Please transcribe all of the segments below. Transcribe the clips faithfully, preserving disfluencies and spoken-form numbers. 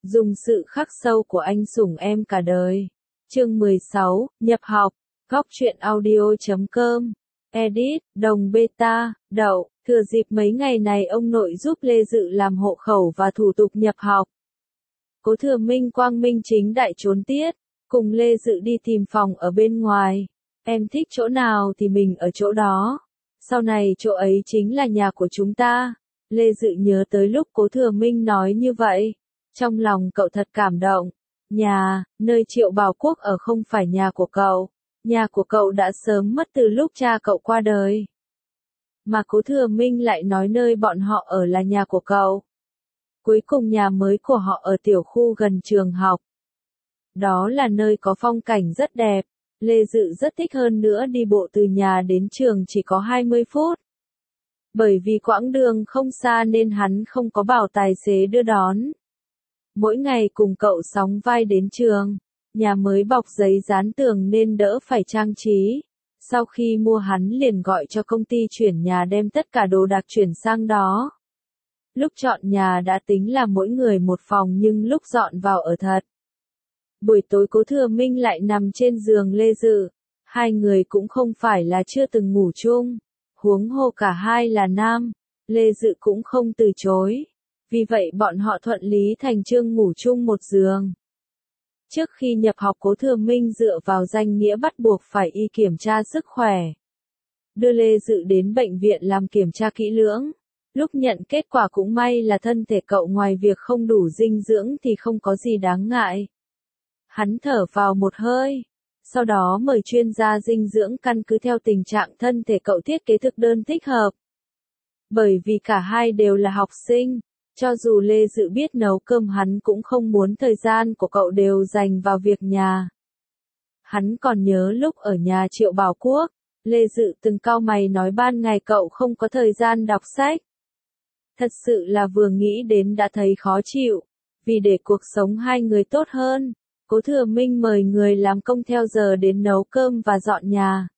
Dùng sự khắc sâu của anh sủng em cả đời. Chương mười sáu, nhập học. Góc truyện audio chấm com. Edit, đồng beta, đậu. Thừa dịp mấy ngày này ông nội giúp Lê Dự làm hộ khẩu và thủ tục nhập học. Cố Thừa Minh quang minh chính đại trốn tiết, cùng Lê Dự đi tìm phòng ở bên ngoài. Em thích chỗ nào thì mình ở chỗ đó. Sau này chỗ ấy chính là nhà của chúng ta. Lê Dự nhớ tới lúc Cố Thừa Minh nói như vậy. Trong lòng cậu thật cảm động. Nhà, nơi Triệu Bảo Quốc ở không phải nhà của cậu. Nhà của cậu đã sớm mất từ lúc cha cậu qua đời. Mà Cố Thừa Minh lại nói nơi bọn họ ở là nhà của cậu. Cuối cùng nhà mới của họ ở tiểu khu gần trường học. Đó là nơi có phong cảnh rất đẹp. Lê Dự rất thích hơn nữa đi bộ từ nhà đến trường chỉ có hai mươi phút. Bởi vì quãng đường không xa nên hắn không có bảo tài xế đưa đón. Mỗi ngày cùng cậu sóng vai đến trường. Nhà mới bọc giấy dán tường nên đỡ phải trang trí. Sau khi mua hắn liền gọi cho công ty chuyển nhà đem tất cả đồ đạc chuyển sang đó. Lúc chọn nhà đã tính là mỗi người một phòng nhưng lúc dọn vào ở thật. Buổi tối Cố Thừa Minh lại nằm trên giường Lê Dự. Hai người cũng không phải là chưa từng ngủ chung. Huống hồ cả hai là nam. Lê Dự cũng không từ chối. Vì vậy bọn họ thuận lý thành chương ngủ chung một giường. Trước khi nhập học Cố Thừa Minh dựa vào danh nghĩa bắt buộc phải y kiểm tra sức khỏe. Đưa Lê Dự đến bệnh viện làm kiểm tra kỹ lưỡng. Lúc nhận kết quả cũng may là thân thể cậu ngoài việc không đủ dinh dưỡng thì không có gì đáng ngại. Hắn thở vào một hơi. Sau đó mời chuyên gia dinh dưỡng căn cứ theo tình trạng thân thể cậu thiết kế thực đơn thích hợp. Bởi vì cả hai đều là học sinh. Cho dù Lê Dự biết nấu cơm hắn cũng không muốn thời gian của cậu đều dành vào việc nhà. Hắn còn nhớ lúc ở nhà Triệu Bảo Quốc, Lê Dự từng cau mày nói ban ngày cậu không có thời gian đọc sách. Thật sự là vừa nghĩ đến đã thấy khó chịu, vì để cuộc sống hai người tốt hơn, Cố Thừa Minh mời người làm công theo giờ đến nấu cơm và dọn nhà.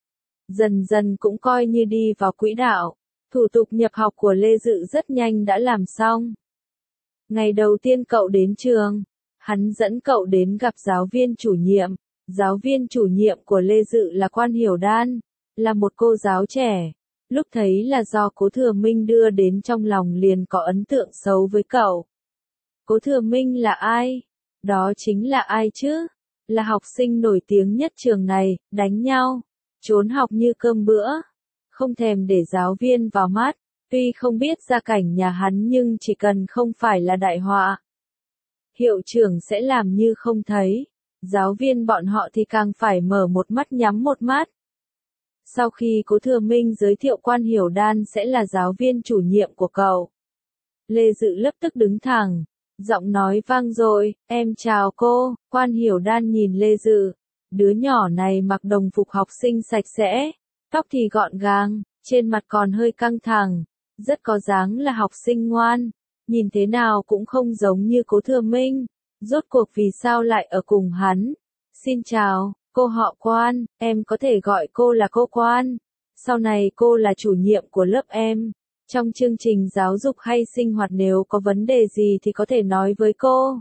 Dần dần cũng coi như đi vào quỹ đạo. Thủ tục nhập học của Lê Dự rất nhanh đã làm xong. Ngày đầu tiên cậu đến trường, hắn dẫn cậu đến gặp giáo viên chủ nhiệm. Giáo viên chủ nhiệm của Lê Dự là Quan Hiểu Đan, là một cô giáo trẻ. Lúc thấy là do Cố Thừa Minh đưa đến trong lòng liền có ấn tượng xấu với cậu. Cố Thừa Minh là ai? Đó chính là ai chứ? Là học sinh nổi tiếng nhất trường này, đánh nhau, trốn học như cơm bữa. Không thèm để giáo viên vào mắt, tuy không biết gia cảnh nhà hắn nhưng chỉ cần không phải là đại họa. Hiệu trưởng sẽ làm như không thấy, giáo viên bọn họ thì càng phải mở một mắt nhắm một mắt. Sau khi Cố Thừa Minh giới thiệu Quan Hiểu Đan sẽ là giáo viên chủ nhiệm của cậu, Lê Dự lập tức đứng thẳng, giọng nói vang dội, em chào cô. Quan Hiểu Đan nhìn Lê Dự, đứa nhỏ này mặc đồng phục học sinh sạch sẽ. Tóc thì gọn gàng, trên mặt còn hơi căng thẳng, rất có dáng là học sinh ngoan, nhìn thế nào cũng không giống như Cố Thừa Minh, rốt cuộc vì sao lại ở cùng hắn. Xin chào, cô họ Quan, em có thể gọi cô là cô Quan, sau này cô là chủ nhiệm của lớp em, trong chương trình giáo dục hay sinh hoạt nếu có vấn đề gì thì có thể nói với cô.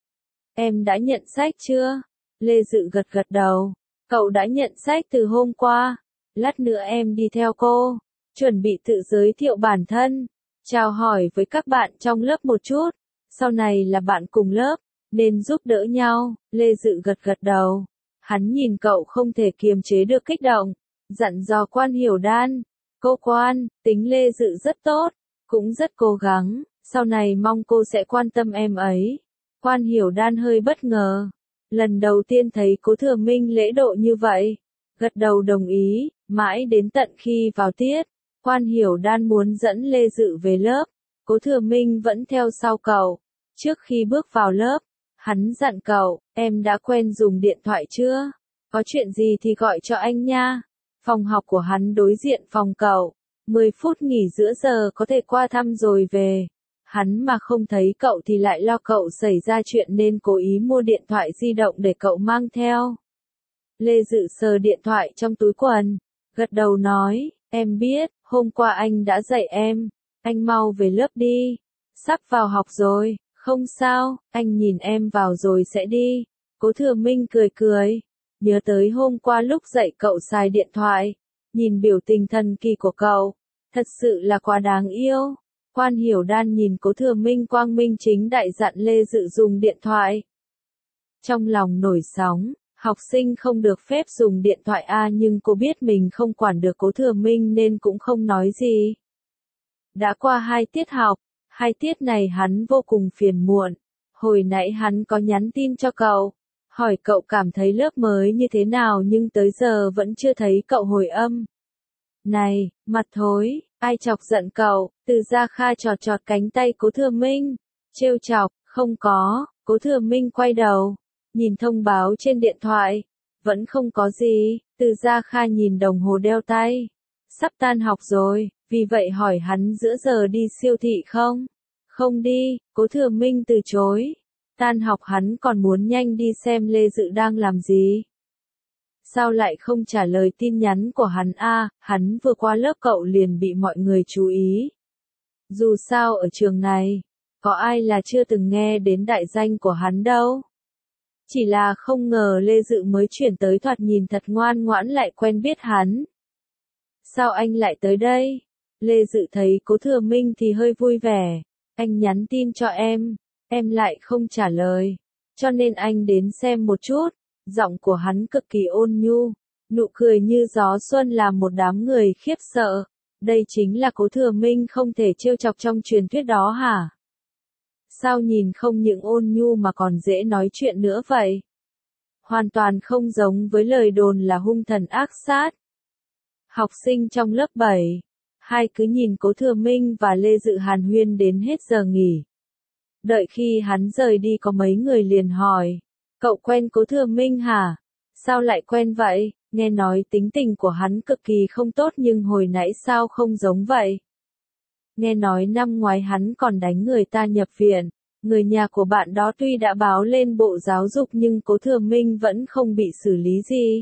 Em đã nhận sách chưa? Lê Dự gật gật đầu, cậu đã nhận sách từ hôm qua. Lát nữa em đi theo cô, chuẩn bị tự giới thiệu bản thân, chào hỏi với các bạn trong lớp một chút, sau này là bạn cùng lớp, nên giúp đỡ nhau. Lê Dự gật gật đầu, hắn nhìn cậu không thể kiềm chế được kích động, dặn dò Quan Hiểu Đan, cô Quan, tính Lê Dự rất tốt, cũng rất cố gắng, sau này mong cô sẽ quan tâm em ấy. Quan Hiểu Đan hơi bất ngờ, lần đầu tiên thấy Cố Thừa Minh lễ độ như vậy, gật đầu đồng ý. Mãi đến tận khi vào tiết, Quan Hiểu Đan muốn dẫn Lê Dự về lớp, Cố Thừa Minh vẫn theo sau cậu. Trước khi bước vào lớp, hắn dặn cậu, em đã quen dùng điện thoại chưa? Có chuyện gì thì gọi cho anh nha. Phòng học của hắn đối diện phòng cậu, mười phút nghỉ giữa giờ có thể qua thăm rồi về. Hắn mà không thấy cậu thì lại lo cậu xảy ra chuyện nên cố ý mua điện thoại di động để cậu mang theo. Lê Dự sờ điện thoại trong túi quần, gật đầu nói, em biết, hôm qua anh đã dạy em, anh mau về lớp đi, sắp vào học rồi. Không sao, anh nhìn em vào rồi sẽ đi. Cố Thừa Minh cười cười. Nhớ tới hôm qua lúc dậy cậu xài điện thoại. Nhìn biểu tình thần kỳ của cậu. Thật sự là quá đáng yêu. Quan Hiểu Đan nhìn Cố Thừa Minh quang minh chính đại dặn Lê Dự dùng điện thoại. Trong lòng nổi sóng, học sinh không được phép dùng điện thoại a nhưng cô biết mình không quản được Cố Thừa Minh nên cũng không nói gì. Đã qua hai tiết học, hai tiết này hắn vô cùng phiền muộn. Hồi nãy hắn có nhắn tin cho cậu, hỏi cậu cảm thấy lớp mới như thế nào nhưng tới giờ vẫn chưa thấy cậu hồi âm. Này, mặt thối, ai chọc giận cậu? Từ Gia Kha chọt chọt cánh tay Cố Thừa Minh. Trêu chọc, không có. Cố Thừa Minh quay đầu, nhìn thông báo trên điện thoại. Vẫn không có gì. Từ Gia Kha nhìn đồng hồ đeo tay. Sắp tan học rồi, vì vậy hỏi hắn giữa giờ đi siêu thị không? Không đi, Cố Thừa Minh từ chối. Tan học hắn còn muốn nhanh đi xem Lê Dự đang làm gì. Sao lại không trả lời tin nhắn của hắn a? À, hắn vừa qua lớp cậu liền bị mọi người chú ý. Dù sao ở trường này, có ai là chưa từng nghe đến đại danh của hắn đâu. Chỉ là không ngờ Lê Dự mới chuyển tới thoạt nhìn thật ngoan ngoãn lại quen biết hắn. Sao anh lại tới đây? Lê Dự thấy Cố Thừa Minh thì hơi vui vẻ. Anh nhắn tin cho em, em lại không trả lời. Cho nên anh đến xem một chút. Giọng của hắn cực kỳ ôn nhu, nụ cười như gió xuân làm một đám người khiếp sợ. Đây chính là Cố Thừa Minh không thể trêu chọc trong truyền thuyết đó hả? Sao nhìn không những ôn nhu mà còn dễ nói chuyện nữa vậy? Hoàn toàn không giống với lời đồn là hung thần ác sát. Học sinh trong lớp bảy, hai cứ nhìn Cố Thừa Minh và Lê Dự hàn huyên đến hết giờ nghỉ. Đợi khi hắn rời đi có mấy người liền hỏi. Cậu quen Cố Thừa Minh hả? Sao lại quen vậy? Nghe nói tính tình của hắn cực kỳ không tốt nhưng hồi nãy sao không giống vậy? Nghe nói năm ngoái hắn còn đánh người ta nhập viện. Người nhà của bạn đó tuy đã báo lên Bộ Giáo dục nhưng Cố Thừa Minh vẫn không bị xử lý gì.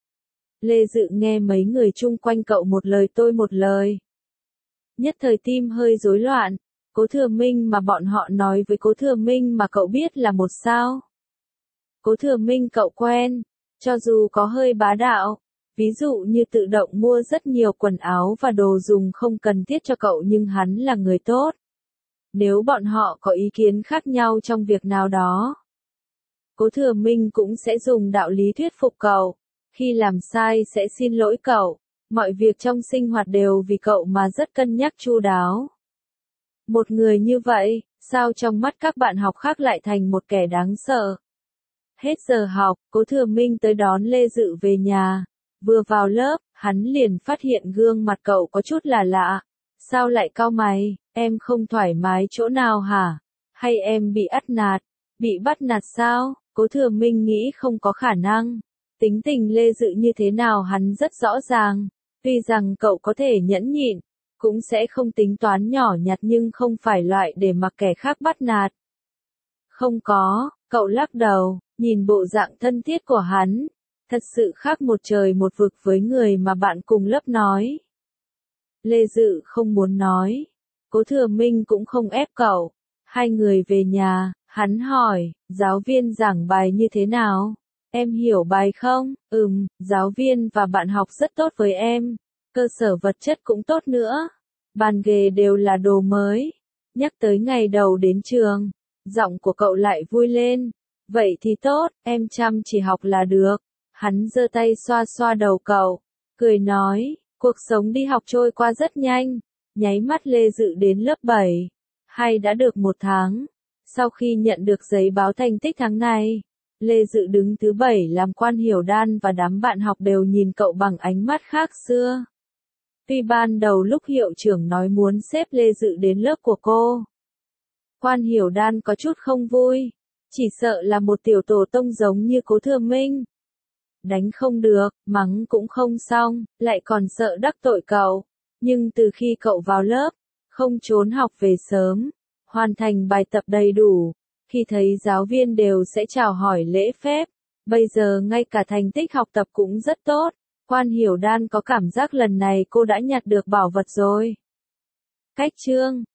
Lê Dự nghe mấy người chung quanh cậu một lời tôi một lời. Nhất thời tim hơi rối loạn. Cố Thừa Minh mà bọn họ nói với Cố Thừa Minh mà cậu biết là một sao? Cố Thừa Minh cậu quen, cho dù có hơi bá đạo, ví dụ như tự động mua rất nhiều quần áo và đồ dùng không cần thiết cho cậu nhưng hắn là người tốt. Nếu bọn họ có ý kiến khác nhau trong việc nào đó, Cố Thừa Minh cũng sẽ dùng đạo lý thuyết phục cậu, khi làm sai sẽ xin lỗi cậu, mọi việc trong sinh hoạt đều vì cậu mà rất cân nhắc chu đáo. Một người như vậy, sao trong mắt các bạn học khác lại thành một kẻ đáng sợ? Hết giờ học, Cố Thừa Minh tới đón Lê Dự về nhà. Vừa vào lớp, hắn liền phát hiện gương mặt cậu có chút là lạ. Sao lại cau mày? Em không thoải mái chỗ nào hả? Hay em bị ắt nạt? Bị bắt nạt sao? Cố Thừa Minh nghĩ không có khả năng. Tính tình Lê Dự như thế nào hắn rất rõ ràng. Tuy rằng cậu có thể nhẫn nhịn, cũng sẽ không tính toán nhỏ nhặt nhưng không phải loại để mặc kẻ khác bắt nạt. Không có, cậu lắc đầu. Nhìn bộ dạng thân thiết của hắn, thật sự khác một trời một vực với người mà bạn cùng lớp nói. Lê Dự không muốn nói, Cố Thừa Minh cũng không ép cậu. Hai người về nhà, hắn hỏi, giáo viên giảng bài như thế nào? Em hiểu bài không? Ừm, giáo viên và bạn học rất tốt với em, cơ sở vật chất cũng tốt nữa. Bàn ghế đều là đồ mới. Nhắc tới ngày đầu đến trường, giọng của cậu lại vui lên. Vậy thì tốt, em chăm chỉ học là được. Hắn giơ tay xoa xoa đầu cậu, cười nói, cuộc sống đi học trôi qua rất nhanh. Nháy mắt Lê Dự đến lớp bảy, hay đã được một tháng. Sau khi nhận được giấy báo thành tích tháng này, Lê Dự đứng thứ bảy làm Quan Hiểu Đan và đám bạn học đều nhìn cậu bằng ánh mắt khác xưa. Tuy ban đầu lúc hiệu trưởng nói muốn xếp Lê Dự đến lớp của cô, Quan Hiểu Đan có chút không vui. Chỉ sợ là một tiểu tổ tông giống như Cố Thừa Minh. Đánh không được, mắng cũng không xong, lại còn sợ đắc tội cậu. Nhưng từ khi cậu vào lớp, không trốn học về sớm, hoàn thành bài tập đầy đủ, khi thấy giáo viên đều sẽ chào hỏi lễ phép. Bây giờ ngay cả thành tích học tập cũng rất tốt. Quan Hiểu Đan có cảm giác lần này cô đã nhặt được bảo vật rồi. Cách chương